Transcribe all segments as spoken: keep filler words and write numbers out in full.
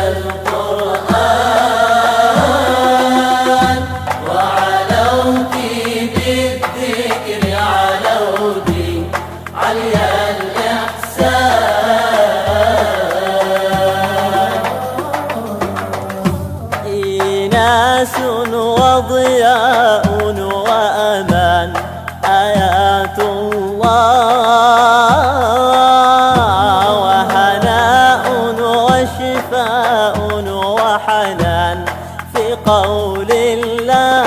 القرآن، وعلوت بالذكر علوت عليا الإحسان. إيناس وضياء وأمان آيات الله، وهناء وشفاء وحنان في قول الله.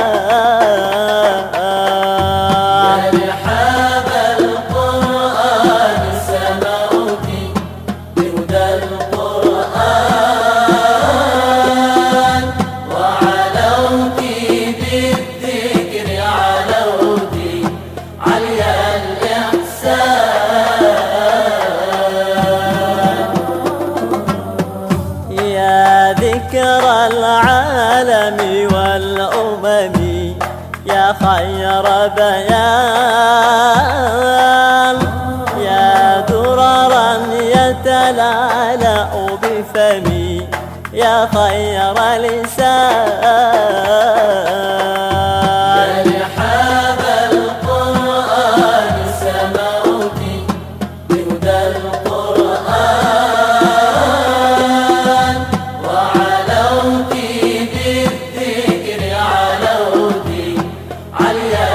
يا رحاب القرآن سموت بهدى القرآن، وعلوت بالذكر علوت عليا الإحسان. يا ذكر العالم والأمم يا خير بيان، يا دررا يتلألأ بفمي يا خير لسان. يا رحاب القرآن سموت بهدى القرآن، وعلوت بالذكر علوت عليا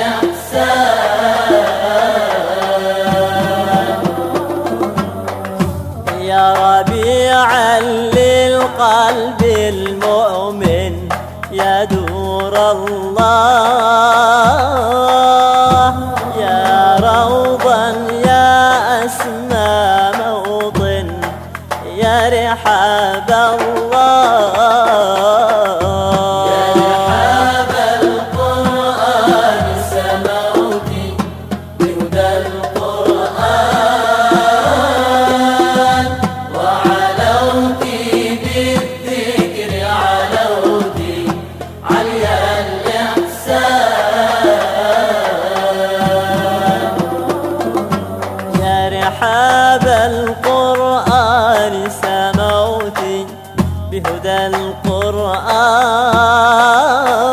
الإحسان. يا ربيعا للقلب المؤمن يا دور الله، يا روضا يا أسمى موطن يا رحاب الله. يا رحاب القرآن سموت بهدى القرآن، وعلوت بالذكر علوت عليا الإحسان. يا رحاب القرآن سموت بهدى القرآن،